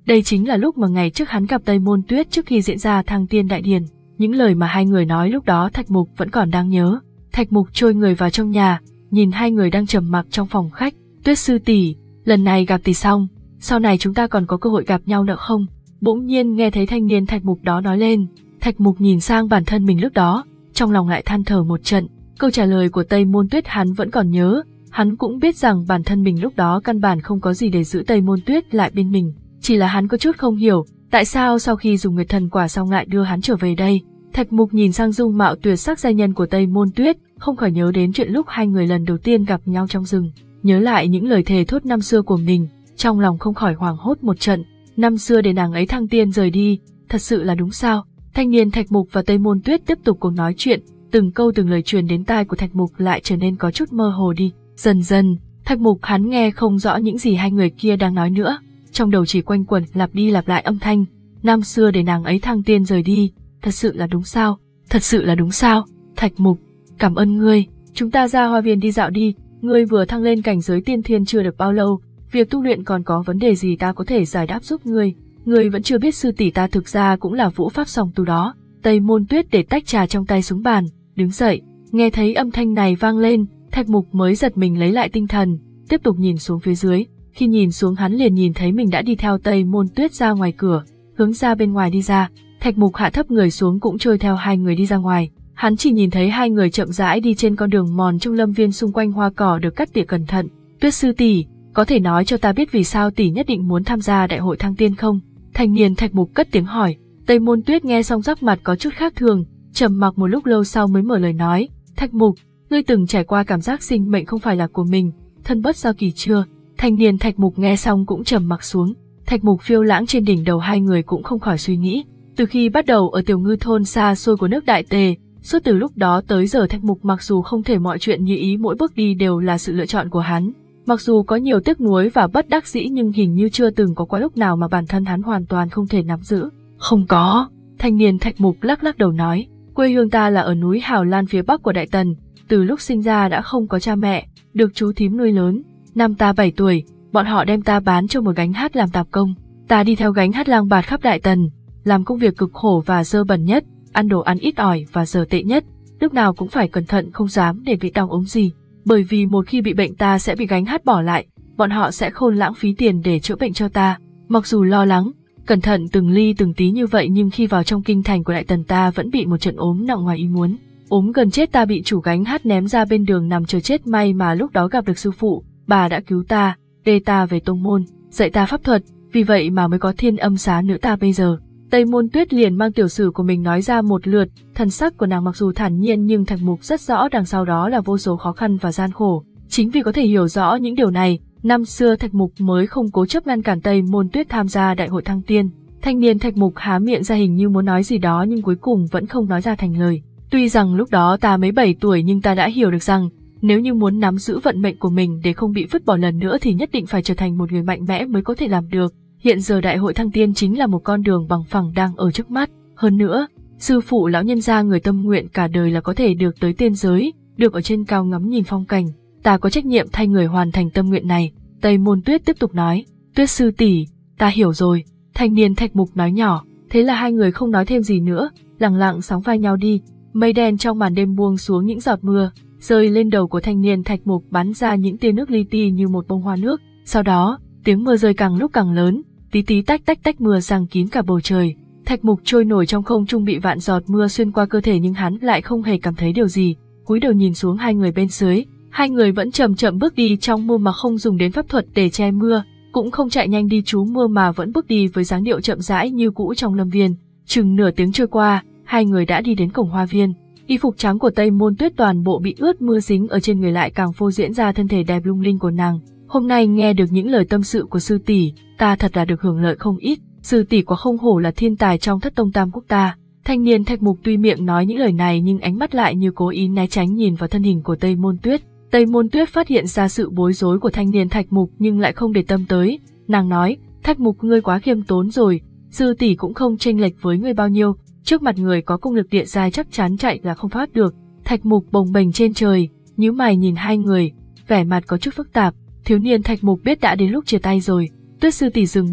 Đây chính là lúc mà ngày trước hắn gặp Tây Môn Tuyết trước khi diễn ra Thăng Tiên Đại Điển. Những lời mà hai người nói lúc đó Thạch Mục vẫn còn đang nhớ. Thạch Mục trôi người vào trong nhà, nhìn hai người đang trầm mặc trong phòng khách. Tuyết sư tỷ, lần này gặp tỷ xong, sau này chúng ta còn có cơ hội gặp nhau nữa không? Bỗng nhiên nghe thấy thanh niên Thạch Mục đó nói lên. Thạch Mục nhìn sang bản thân mình lúc đó, trong lòng lại than thở một trận. Câu trả lời của Tây Môn Tuyết hắn vẫn còn nhớ, hắn cũng biết rằng bản thân mình lúc đó căn bản không có gì để giữ Tây Môn Tuyết lại bên mình. Chỉ là hắn có chút không hiểu, tại sao sau khi dùng Nguyệt Thần Quả xong lại đưa hắn trở về đây. Thạch Mục nhìn sang dung mạo tuyệt sắc giai nhân của Tây Môn Tuyết, không khỏi nhớ đến chuyện lúc hai người lần đầu tiên gặp nhau trong rừng, nhớ lại những lời thề thốt năm xưa của mình, trong lòng không khỏi hoảng hốt một trận. Năm xưa để nàng ấy thăng tiên rời đi, thật sự là đúng sao? Thanh niên Thạch Mục và Tây Môn Tuyết tiếp tục cùng nói chuyện, từng câu từng lời truyền đến tai của Thạch Mục lại trở nên có chút mơ hồ đi. Dần dần, Thạch Mục hắn nghe không rõ những gì hai người kia đang nói nữa, trong đầu chỉ quanh quẩn lặp đi lặp lại âm thanh, năm xưa để nàng ấy thăng tiên rời đi, thật sự là đúng sao? Thật sự là đúng sao? Thạch Mục, cảm ơn ngươi, chúng ta ra hoa viên đi dạo đi, ngươi vừa thăng lên cảnh giới tiên thiên chưa được bao lâu, việc tu luyện còn có vấn đề gì ta có thể giải đáp giúp ngươi, ngươi vẫn chưa biết sư tỷ ta thực ra cũng là vũ pháp song tu đó. Tây Môn Tuyết để tách trà trong tay xuống bàn, đứng dậy, nghe thấy âm thanh này vang lên, Thạch Mục mới giật mình lấy lại tinh thần, tiếp tục nhìn xuống phía dưới, khi nhìn xuống hắn liền nhìn thấy mình đã đi theo Tây Môn Tuyết ra ngoài cửa, hướng ra bên ngoài đi ra. Thạch Mục hạ thấp người xuống cũng trôi theo hai người đi ra ngoài, hắn chỉ nhìn thấy hai người chậm rãi đi trên con đường mòn trong lâm viên xung quanh hoa cỏ được cắt tỉa cẩn thận. Tuyết sư tỷ, có thể nói cho ta biết vì sao tỷ nhất định muốn tham gia đại hội thăng tiên không? Thanh niên Thạch Mục cất tiếng hỏi. Tây Môn Tuyết nghe xong sắc mặt có chút khác thường, trầm mặc một lúc lâu sau mới mở lời nói. Thạch Mục, ngươi từng trải qua cảm giác sinh mệnh không phải là của mình, thân bất do kỳ chưa? Thanh niên Thạch Mục nghe xong cũng trầm mặc xuống. Thạch Mục phiêu lãng trên đỉnh đầu hai người cũng không khỏi suy nghĩ. Từ khi bắt đầu ở Tiểu Ngư thôn xa xôi của nước Đại Tề, suốt từ lúc đó tới giờ Thạch Mục mặc dù không thể mọi chuyện như ý, mỗi bước đi đều là sự lựa chọn của hắn. Mặc dù có nhiều tiếc nuối và bất đắc dĩ nhưng hình như chưa từng có qua lúc nào mà bản thân hắn hoàn toàn không thể nắm giữ. Không có, thanh niên Thạch Mục lắc lắc đầu nói, quê hương ta là ở núi Hào Lan phía bắc của Đại Tần, từ lúc sinh ra đã không có cha mẹ, được chú thím nuôi lớn. Năm ta bảy tuổi, bọn họ đem ta bán cho một gánh hát làm tạp công. Ta đi theo gánh hát lang bạt khắp Đại Tần, làm công việc cực khổ và dơ bẩn nhất, ăn đồ ăn ít ỏi và dở tệ nhất, lúc nào cũng phải cẩn thận không dám để bị đau ốm gì, bởi vì một khi bị bệnh ta sẽ bị gánh hát bỏ lại, bọn họ sẽ không lãng phí tiền để chữa bệnh cho ta. Mặc dù lo lắng, cẩn thận từng ly từng tí như vậy nhưng khi vào trong kinh thành của Đại Tần ta vẫn bị một trận ốm nặng ngoài ý muốn. Ốm gần chết ta bị chủ gánh hát ném ra bên đường nằm chờ chết, may mà lúc đó gặp được sư phụ, bà đã cứu ta, đưa ta về tông môn, dạy ta pháp thuật, vì vậy mà mới có Thiên Âm Xá nữ ta bây giờ. Tây Môn Tuyết liền mang tiểu sử của mình nói ra một lượt, thần sắc của nàng mặc dù thản nhiên nhưng Thạch Mục rất rõ đằng sau đó là vô số khó khăn và gian khổ. Chính vì có thể hiểu rõ những điều này, năm xưa Thạch Mục mới không cố chấp ngăn cản Tây Môn Tuyết tham gia đại hội thăng tiên. Thanh niên Thạch Mục há miệng ra hình như muốn nói gì đó nhưng cuối cùng vẫn không nói ra thành lời. Tuy rằng lúc đó ta mới bảy tuổi nhưng ta đã hiểu được rằng, nếu như muốn nắm giữ vận mệnh của mình để không bị vứt bỏ lần nữa thì nhất định phải trở thành một người mạnh mẽ mới có thể làm được. Hiện giờ đại hội thăng tiên chính là một con đường bằng phẳng đang ở trước mắt. Hơn nữa, sư phụ lão nhân gia người tâm nguyện cả đời là có thể được tới tiên giới, được ở trên cao ngắm nhìn phong cảnh. Ta có trách nhiệm thay người hoàn thành tâm nguyện này. Tây Môn Tuyết tiếp tục nói. Tuyết sư tỷ, ta hiểu rồi. Thanh niên Thạch Mục nói nhỏ. Thế là hai người không nói thêm gì nữa, lặng lặng sóng vai nhau đi. Mây đen trong màn đêm buông xuống những giọt mưa, rơi lên đầu của thanh niên Thạch Mục bắn ra những tia nước li ti như một bông hoa nước. Sau đó, tiếng mưa rơi càng lúc càng lớn, tí tí tách tách tách mưa giăng kín cả bầu trời. Thạch Mục trôi nổi trong không trung bị vạn giọt mưa xuyên qua cơ thể nhưng hắn lại không hề cảm thấy điều gì. Cúi đầu nhìn xuống hai người bên dưới, hai người vẫn chậm chậm bước đi trong mưa mà không dùng đến pháp thuật để che mưa, cũng không chạy nhanh đi trú mưa mà vẫn bước đi với dáng điệu chậm rãi như cũ trong lâm viên. Chừng nửa tiếng trôi qua, hai người đã đi đến cổng hoa viên. Y phục trắng của Tây Môn Tuyết toàn bộ bị ướt mưa dính ở trên người lại càng phô diễn ra thân thể đẹp lung linh của nàng. Hôm nay nghe được những lời tâm sự của sư tỷ, ta thật là được hưởng lợi không ít. Sư tỷ quá không hổ là thiên tài trong thất tông tam quốc ta. Thanh niên Thạch Mục tuy miệng nói những lời này nhưng ánh mắt lại như cố ý né tránh nhìn vào thân hình của Tây Môn Tuyết. Tây Môn Tuyết phát hiện ra sự bối rối của thanh niên Thạch Mục nhưng lại không để tâm tới. Nàng nói, Thạch Mục ngươi quá khiêm tốn rồi, sư tỷ cũng không chênh lệch với ngươi bao nhiêu. Trước mặt người có công lực địa giai chắc chắn chạy là không thoát được. Thạch Mục bồng bềnh trên trời, nhíu mày nhìn hai người, vẻ mặt có chút phức tạp. Thiếu niên Thạch Mục biết đã đến lúc chia tay rồi. Tuyết sư tỷ dừng bước,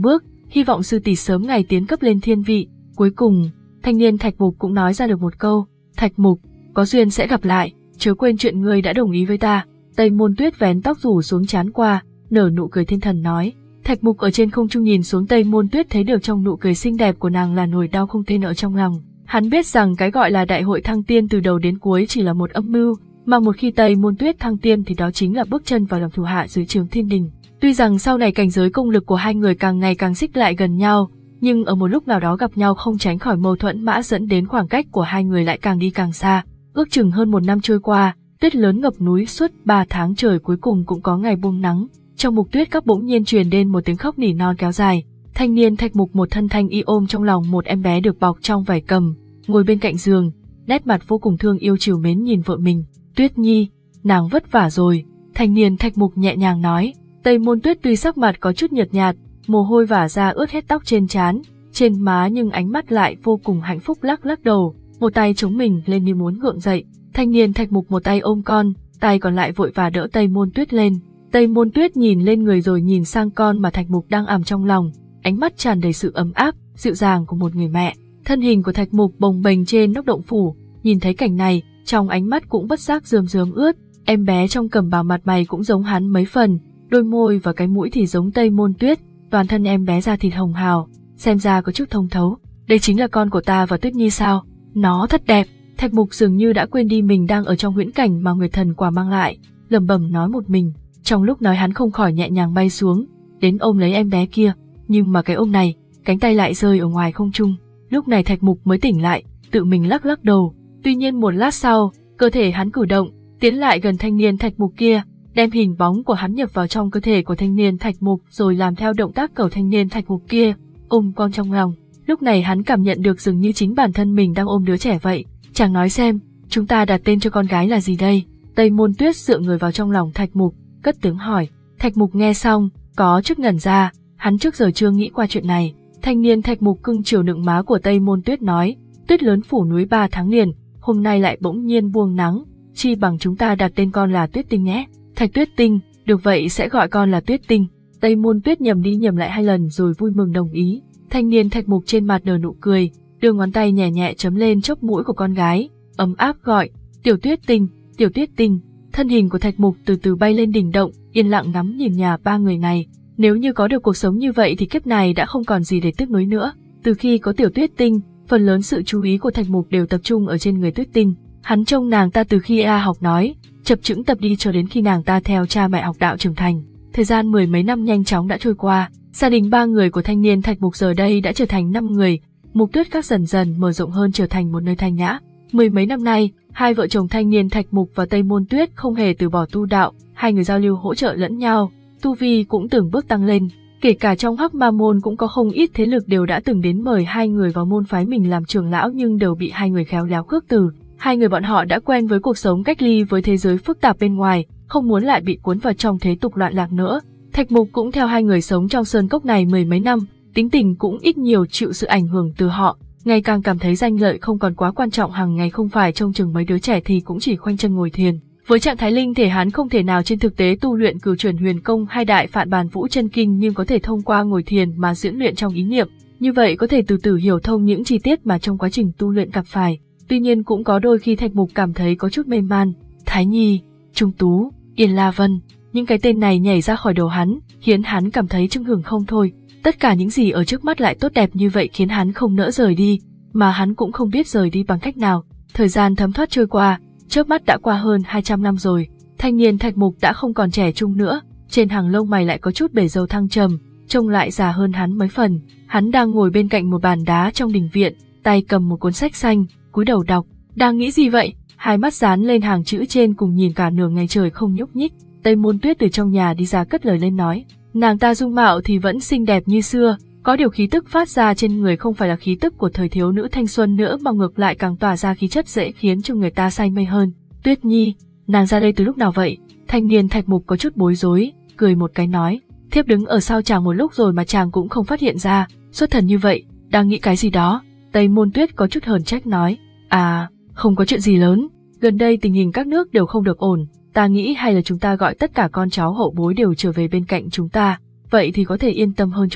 hy vọng sư tỷ sớm ngày tiến cấp lên thiên vị. Cuối cùng, thanh niên Thạch Mục cũng nói ra được một câu, Thạch Mục, có duyên sẽ gặp lại, chớ quên chuyện ngươi đã đồng ý với ta. Tây Môn Tuyết vén tóc rủ xuống trán qua, nở nụ cười thiên thần nói. Thạch Mục ở trên không trung nhìn xuống Tây Môn Tuyết, thấy được trong nụ cười xinh đẹp của nàng là nỗi đau không tên ở trong lòng. Hắn biết rằng cái gọi là đại hội thăng tiên từ đầu đến cuối chỉ là một âm mưu, mà một khi Tây Môn Tuyết thăng tiên thì đó chính là bước chân vào làm thủ hạ dưới trướng thiên đình. Tuy rằng sau này cảnh giới công lực của hai người càng ngày càng xích lại gần nhau, nhưng ở một lúc nào đó gặp nhau không tránh khỏi mâu thuẫn mã dẫn đến khoảng cách của hai người lại càng đi càng xa. Ước chừng hơn một năm trôi qua, tuyết lớn ngập núi suốt ba tháng trời cuối cùng cũng có ngày buông nắng. Trong mục tuyết các bỗng nhiên truyền đến một tiếng khóc nỉ non kéo dài. Thanh niên Thạch Mục một thân thanh y ôm trong lòng một em bé được bọc trong vải cầm, ngồi bên cạnh giường, nét mặt vô cùng thương yêu trìu mến nhìn vợ mình. Tuyết Nhi, nàng vất vả rồi. Thanh niên Thạch Mục nhẹ nhàng nói. Tây Môn Tuyết tuy sắc mặt có chút nhợt nhạt, mồ hôi vả ra ướt hết tóc trên trán, trên má, nhưng ánh mắt lại vô cùng hạnh phúc, lắc lắc đầu, một tay chống mình lên như muốn gượng dậy. Thanh niên Thạch Mục một tay ôm con, tay còn lại vội vã đỡ Tây Môn Tuyết lên. Tây Môn Tuyết nhìn lên người rồi nhìn sang con mà Thạch Mục đang ẵm trong lòng, ánh mắt tràn đầy sự ấm áp, dịu dàng của một người mẹ. Thân hình của Thạch Mục bồng bềnh trên nóc động phủ, nhìn thấy cảnh này, trong ánh mắt cũng bất giác rơm rớm ướt. Em bé trong cẩm bào mặt mày cũng giống hắn mấy phần, đôi môi và cái mũi thì giống Tây Môn Tuyết, toàn thân em bé da thịt hồng hào, xem ra có chút thông thấu. Đây chính là con của ta và Tuyết Nhi sao? Nó thật đẹp. Thạch Mục dường như đã quên đi mình đang ở trong huyễn cảnh mà người thần quả mang lại, lẩm bẩm nói một mình. Trong lúc nói hắn không khỏi nhẹ nhàng bay xuống, đến ôm lấy em bé kia, nhưng mà cái ôm này, cánh tay lại rơi ở ngoài không trung. Lúc này Thạch Mục mới tỉnh lại, tự mình lắc lắc đầu. Tuy nhiên một lát sau, cơ thể hắn cử động, tiến lại gần thanh niên Thạch Mục kia, đem hình bóng của hắn nhập vào trong cơ thể của thanh niên Thạch Mục, rồi làm theo động tác cầu thanh niên Thạch Mục kia, ôm con trong lòng. Lúc này hắn cảm nhận được dường như chính bản thân mình đang ôm đứa trẻ vậy. Chàng nói xem, chúng ta đặt tên cho con gái là gì đây? Tây Môn Tuyết dựa người vào trong lòng Thạch Mục, cất tiếng hỏi. Thạch Mục nghe xong, có chút ngẩn ra, hắn trước giờ chưa nghĩ qua chuyện này. Thanh niên Thạch Mục cưng chiều nựng má của Tây Môn Tuyết nói, tuyết lớn phủ núi ba tháng liền, hôm nay lại bỗng nhiên buông nắng, chi bằng chúng ta đặt tên con là Tuyết Tinh nhé. Thạch Tuyết Tinh, được vậy sẽ gọi con là Tuyết Tinh. Tây Môn Tuyết nhầm đi nhầm lại hai lần rồi vui mừng đồng ý. Thanh niên Thạch Mục trên mặt nở nụ cười, đưa ngón tay nhẹ nhẹ chấm lên chóp mũi của con gái, ấm áp gọi, Tiểu Tuyết Tinh, Tiểu Tuyết Tinh. Thân hình của Thạch Mục từ từ bay lên đỉnh động, yên lặng ngắm nhìn nhà ba người này. Nếu như có được cuộc sống như vậy thì kiếp này đã không còn gì để tiếc nuối nữa. Từ khi có Tiểu Tuyết Tinh, phần lớn sự chú ý của Thạch Mục đều tập trung ở trên người Tuyết Tinh. Hắn trông nàng ta từ khi A học nói, chập chững tập đi cho đến khi nàng ta theo cha mẹ học đạo trưởng thành. Thời gian mười mấy năm nhanh chóng đã trôi qua, gia đình ba người của thanh niên Thạch Mục giờ đây đã trở thành năm người. Mục Tuyết Các dần dần mở rộng hơn, trở thành một nơi thanh nhã. Mười mấy năm nay, hai vợ chồng thanh niên Thạch Mục và Tây Môn Tuyết không hề từ bỏ tu đạo, hai người giao lưu hỗ trợ lẫn nhau, tu vi cũng từng bước tăng lên. Kể cả trong Hắc Ma môn cũng có không ít thế lực đều đã từng đến mời hai người vào môn phái mình làm trưởng lão, nhưng đều bị hai người khéo léo khước từ. Hai người bọn họ đã quen với cuộc sống cách ly với thế giới phức tạp bên ngoài, không muốn lại bị cuốn vào trong thế tục loạn lạc nữa. Thạch Mục cũng theo hai người sống trong sơn cốc này mười mấy năm, tính tình cũng ít nhiều chịu sự ảnh hưởng từ họ, ngày càng cảm thấy danh lợi không còn quá quan trọng, hàng ngày không phải trông chừng mấy đứa trẻ thì cũng chỉ khoanh chân ngồi thiền. Với trạng thái linh thể hắn không thể nào trên thực tế tu luyện cửu chuyển huyền công hay đại phạn bàn vũ chân kinh, nhưng có thể thông qua ngồi thiền mà diễn luyện trong ý niệm, như vậy có thể từ từ hiểu thông những chi tiết mà trong quá trình tu luyện gặp phải. Tuy nhiên cũng có đôi khi Thạch Mục cảm thấy có chút mê man. Thái Nhi, Trung Tú, Yên La Vân, những cái tên này nhảy ra khỏi đầu hắn, khiến hắn cảm thấy chưng hưởng không thôi. Tất cả những gì ở trước mắt lại tốt đẹp như vậy khiến hắn không nỡ rời đi, mà hắn cũng không biết rời đi bằng cách nào. Thời gian thấm thoát trôi qua, chớp mắt đã qua hơn hai trăm năm rồi. Thanh niên Thạch Mục đã không còn trẻ trung nữa, trên hàng lông mày lại có chút bể dâu thăng trầm, trông lại già hơn hắn mấy phần. Hắn đang ngồi bên cạnh một bàn đá trong đình viện, tay cầm một cuốn sách xanh, cúi đầu đọc. Đang nghĩ gì vậy? Hai mắt dán lên hàng chữ trên cùng nhìn cả nửa ngày trời không nhúc nhích. Tây Môn Tuyết từ trong nhà đi ra cất lời lên nói, nàng ta dung mạo thì vẫn xinh đẹp như xưa, có điều khí tức phát ra trên người không phải là khí tức của thời thiếu nữ thanh xuân nữa, mà ngược lại càng tỏa ra khí chất dễ khiến cho người ta say mê hơn. Tuyết Nhi, nàng ra đây từ lúc nào vậy? Thanh niên Thạch Mục có chút bối rối, cười một cái nói, thiếp đứng ở sau chàng một lúc rồi mà chàng cũng không phát hiện ra, xuất thần như vậy, đang nghĩ cái gì đó. Tây Môn Tuyết có chút hờn trách nói, à, không có chuyện gì lớn, gần đây tình hình các nước đều không được ổn, ta nghĩ hay là chúng ta gọi tất cả con cháu hậu bối đều trở về bên cạnh chúng ta, vậy thì có thể yên tâm hơn chút.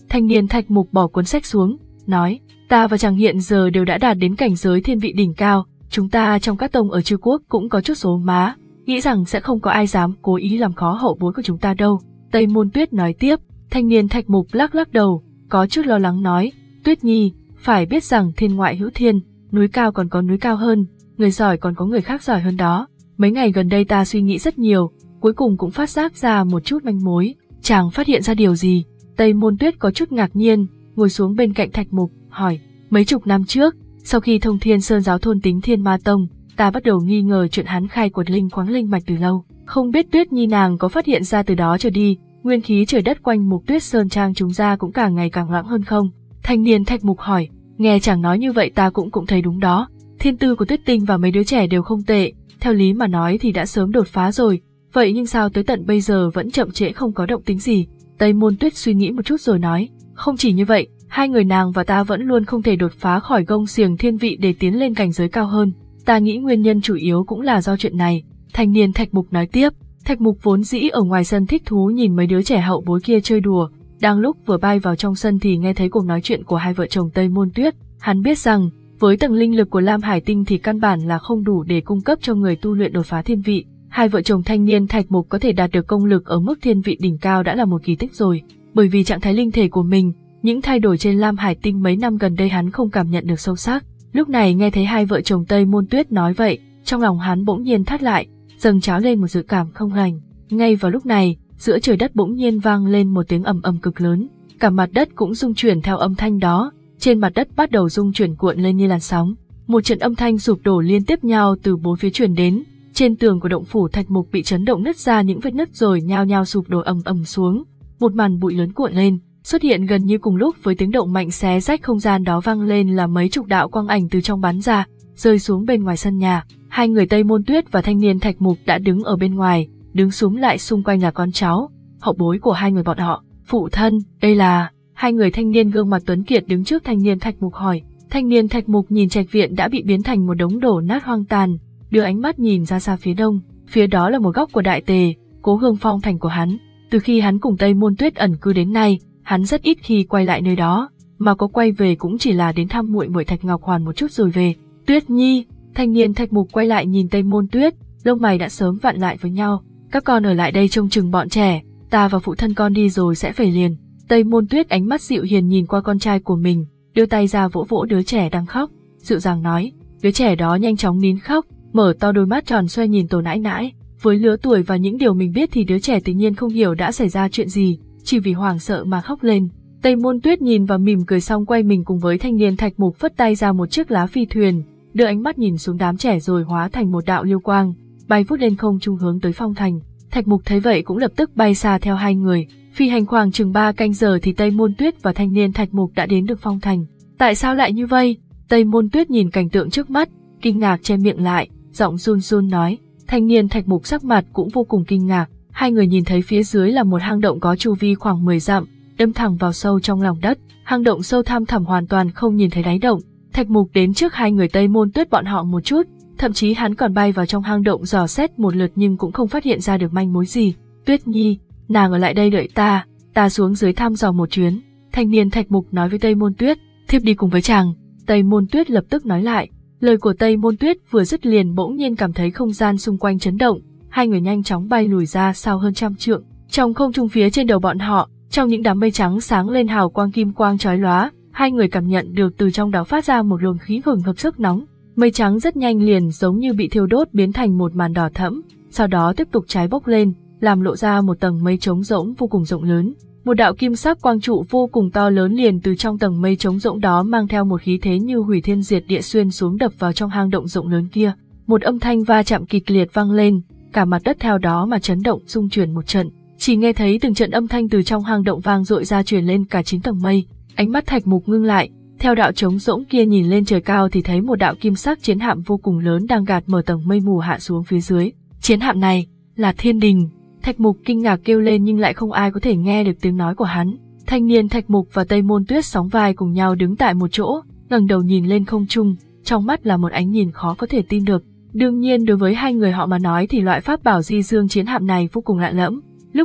Thanh niên Thạch Mục bỏ cuốn sách xuống, nói, ta và chàng hiện giờ đều đã đạt đến cảnh giới thiên vị đỉnh cao, chúng ta trong các tông ở Trư Quốc cũng có chút số má, nghĩ rằng sẽ không có ai dám cố ý làm khó hậu bối của chúng ta đâu. Tây Môn Tuyết nói tiếp. Thanh niên Thạch Mục lắc lắc đầu, có chút lo lắng nói, Tuyết Nhi, phải biết rằng thiên ngoại hữu thiên, núi cao còn có núi cao hơn, người giỏi còn có người khác giỏi hơn đó. Mấy ngày gần đây ta suy nghĩ rất nhiều, cuối cùng cũng phát giác ra một chút manh mối. Chàng phát hiện ra điều gì? Tây Môn Tuyết có chút ngạc nhiên, ngồi xuống bên cạnh Thạch Mục, hỏi, mấy chục năm trước, sau khi Thông Thiên Sơn giáo thôn tính Thiên Ma Tông, ta bắt đầu nghi ngờ chuyện hắn khai quật linh khoáng linh mạch từ lâu. Không biết Tuyết Nhi nàng có phát hiện ra từ đó trở đi, nguyên khí trời đất quanh Mục Tuyết Sơn Trang chúng ta cũng càng ngày càng loãng hơn không? Thanh niên Thạch Mục hỏi, nghe chàng nói như vậy ta cũng cũng thấy đúng đó. Thiên tư của Tuyết Tinh và mấy đứa trẻ đều không tệ, theo lý mà nói thì đã sớm đột phá rồi, vậy nhưng sao tới tận bây giờ vẫn chậm trễ không có động tĩnh gì? Tây Môn Tuyết suy nghĩ một chút rồi nói, không chỉ như vậy, hai người nàng và ta vẫn luôn không thể đột phá khỏi gông xiềng thiên vị để tiến lên cảnh giới cao hơn. Ta nghĩ nguyên nhân chủ yếu cũng là do chuyện này. Thanh niên Thạch Mục nói tiếp. Thạch Mục vốn dĩ ở ngoài sân thích thú nhìn mấy đứa trẻ hậu bối kia chơi đùa, đang lúc vừa bay vào trong sân thì nghe thấy cuộc nói chuyện của hai vợ chồng Tây Môn Tuyết. Hắn biết rằng, với tầng linh lực của Lam Hải Tinh thì căn bản là không đủ để cung cấp cho người tu luyện đột phá thiên vị. Hai vợ chồng thanh niên Thạch Mục có thể đạt được công lực ở mức thiên vị đỉnh cao đã là một kỳ tích rồi. Bởi vì trạng thái linh thể của mình, những thay đổi trên Lam Hải Tinh mấy năm gần đây hắn không cảm nhận được sâu sắc. Lúc này nghe thấy hai vợ chồng Tây Môn Tuyết nói vậy, trong lòng hắn bỗng nhiên thắt lại, dâng trào lên một dự cảm không lành. Ngay vào lúc này, giữa trời đất bỗng nhiên vang lên một tiếng ầm ầm cực lớn, cả mặt đất cũng rung chuyển theo âm thanh đó, trên mặt đất bắt đầu rung chuyển cuộn lên như làn sóng. Một trận âm thanh sụp đổ liên tiếp nhau từ bốn phía truyền đến, trên tường của động phủ Thạch Mục bị chấn động nứt ra những vết nứt rồi nhao nhao sụp đổ ầm ầm xuống. Một màn bụi lớn cuộn lên, xuất hiện gần như cùng lúc với tiếng động mạnh xé rách không gian đó vang lên là mấy chục đạo quang ảnh từ trong bắn ra, rơi xuống bên ngoài sân nhà. Hai người Tây Môn Tuyết và thanh niên Thạch Mục đã đứng ở bên ngoài, đứng xúm lại xung quanh là con cháu, hậu bối của hai người bọn họ. Phụ thân, đây là... Hai người thanh niên gương mặt tuấn kiệt đứng trước thanh niên Thạch Mục hỏi. Thanh niên Thạch Mục nhìn trạch viện đã bị biến thành một đống đổ nát hoang tàn, đưa ánh mắt nhìn ra xa phía đông, phía đó là một góc của Đại Tề, cố hương phong thành của hắn. Từ khi hắn cùng Tây Môn Tuyết ẩn cư đến nay, hắn rất ít khi quay lại nơi đó, mà có quay về cũng chỉ là đến thăm muội muội Thạch Ngọc Hoàn một chút rồi về. Tuyết Nhi, thanh niên Thạch Mục quay lại nhìn Tây Môn Tuyết, lông mày đã sớm vặn lại với nhau. Các con ở lại đây trông chừng bọn trẻ, ta và phụ thân con đi rồi sẽ về liền. Tây Môn Tuyết ánh mắt dịu hiền nhìn qua con trai của mình, đưa tay ra vỗ vỗ đứa trẻ đang khóc, dịu dàng nói. Đứa trẻ đó nhanh chóng nín khóc, mở to đôi mắt tròn xoe nhìn Tổ nãi nãi. Với lứa tuổi và những điều mình biết thì đứa trẻ tự nhiên không hiểu đã xảy ra chuyện gì, chỉ vì hoảng sợ mà khóc lên. Tây Môn Tuyết nhìn và mỉm cười xong quay mình cùng với thanh niên Thạch Mục phất tay ra một chiếc lá phi thuyền, đưa ánh mắt nhìn xuống đám trẻ rồi hóa thành một đạo lưu quang, bay vút lên không trung hướng tới phong thành. Thạch Mục thấy vậy cũng lập tức bay xa theo hai người. Phi hành khoảng chừng ba canh giờ thì Tây Môn Tuyết và thanh niên Thạch Mục đã đến được phong thành. Tại sao lại như vậy? Tây Môn Tuyết nhìn cảnh tượng trước mắt, kinh ngạc che miệng lại, giọng run run nói. Thanh niên Thạch Mục sắc mặt cũng vô cùng kinh ngạc. Hai người nhìn thấy phía dưới là một hang động có chu vi khoảng mười dặm, đâm thẳng vào sâu trong lòng đất. Hang động sâu thăm thẳm hoàn toàn không nhìn thấy đáy động. Thạch Mục đến trước hai người Tây Môn Tuyết bọn họ một chút, thậm chí hắn còn bay vào trong hang động dò xét một lượt nhưng cũng không phát hiện ra được manh mối gì. Tuyết Nhi, nàng ở lại đây đợi ta, ta xuống dưới thăm dò một chuyến. Thanh niên Thạch Mục nói với Tây Môn Tuyết, thiếp đi cùng với chàng. Tây Môn Tuyết lập tức nói lại. Lời của Tây Môn Tuyết vừa dứt liền bỗng nhiên cảm thấy không gian xung quanh chấn động, hai người nhanh chóng bay lùi ra sau hơn trăm trượng. Trong không trung phía trên đầu bọn họ, trong những đám mây trắng sáng lên hào quang kim quang chói lóa, hai người cảm nhận được từ trong đó phát ra một luồng khí hừng hực sức nóng. Mây trắng rất nhanh liền giống như bị thiêu đốt biến thành một màn đỏ thẫm, sau đó tiếp tục cháy bốc lên, làm lộ ra một tầng mây trống rỗng vô cùng rộng lớn. Một đạo kim sắc quang trụ vô cùng to lớn liền từ trong tầng mây trống rỗng đó mang theo một khí thế như hủy thiên diệt địa xuyên xuống đập vào trong hang động rộng lớn kia. Một âm thanh va chạm kịch liệt vang lên, cả mặt đất theo đó mà chấn động rung chuyển một trận. Chỉ nghe thấy từng trận âm thanh từ trong hang động vang dội ra truyền lên cả chín tầng mây. Ánh mắt Thạch Mục ngưng lại, theo đạo trống rỗng kia nhìn lên trời cao thì thấy một đạo kim sắc chiến hạm vô cùng lớn đang gạt mở tầng mây mù hạ xuống phía dưới. Chiến hạm này là Thiên Đình. Thạch Mục kinh ngạc kêu lên nhưng lại không ai có thể nghe được tiếng nói của hắn. Thanh niên Thạch Mục và Tây Môn Tuyết sóng vai cùng nhau đứng tại một chỗ, ngẩng đầu nhìn lên không trung, trong mắt là một ánh nhìn khó có thể tin được. Đương nhiên đối với hai người họ mà nói thì loại pháp bảo di dương chiến hạm này vô cùng lạ lẫm. Lúc này,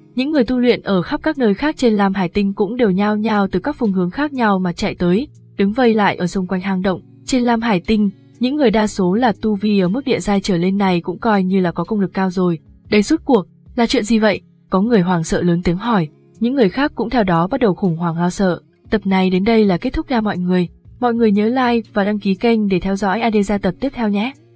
Những người tu luyện ở khắp các nơi khác trên Lam Hải Tinh cũng đều nhao nhao từ các phương hướng khác nhau mà chạy tới, đứng vây lại ở xung quanh hang động. Trên Lam Hải Tinh, những người đa số là tu vi ở mức địa giai trở lên này cũng coi như là có công lực cao rồi. Đây rốt cuộc là chuyện gì vậy? Có người hoảng sợ lớn tiếng hỏi, những người khác cũng theo đó bắt đầu khủng hoảng lo sợ. Tập này đến đây là kết thúc nha mọi người. Mọi người nhớ like và đăng ký kênh để theo dõi a đê gia tập tiếp theo nhé.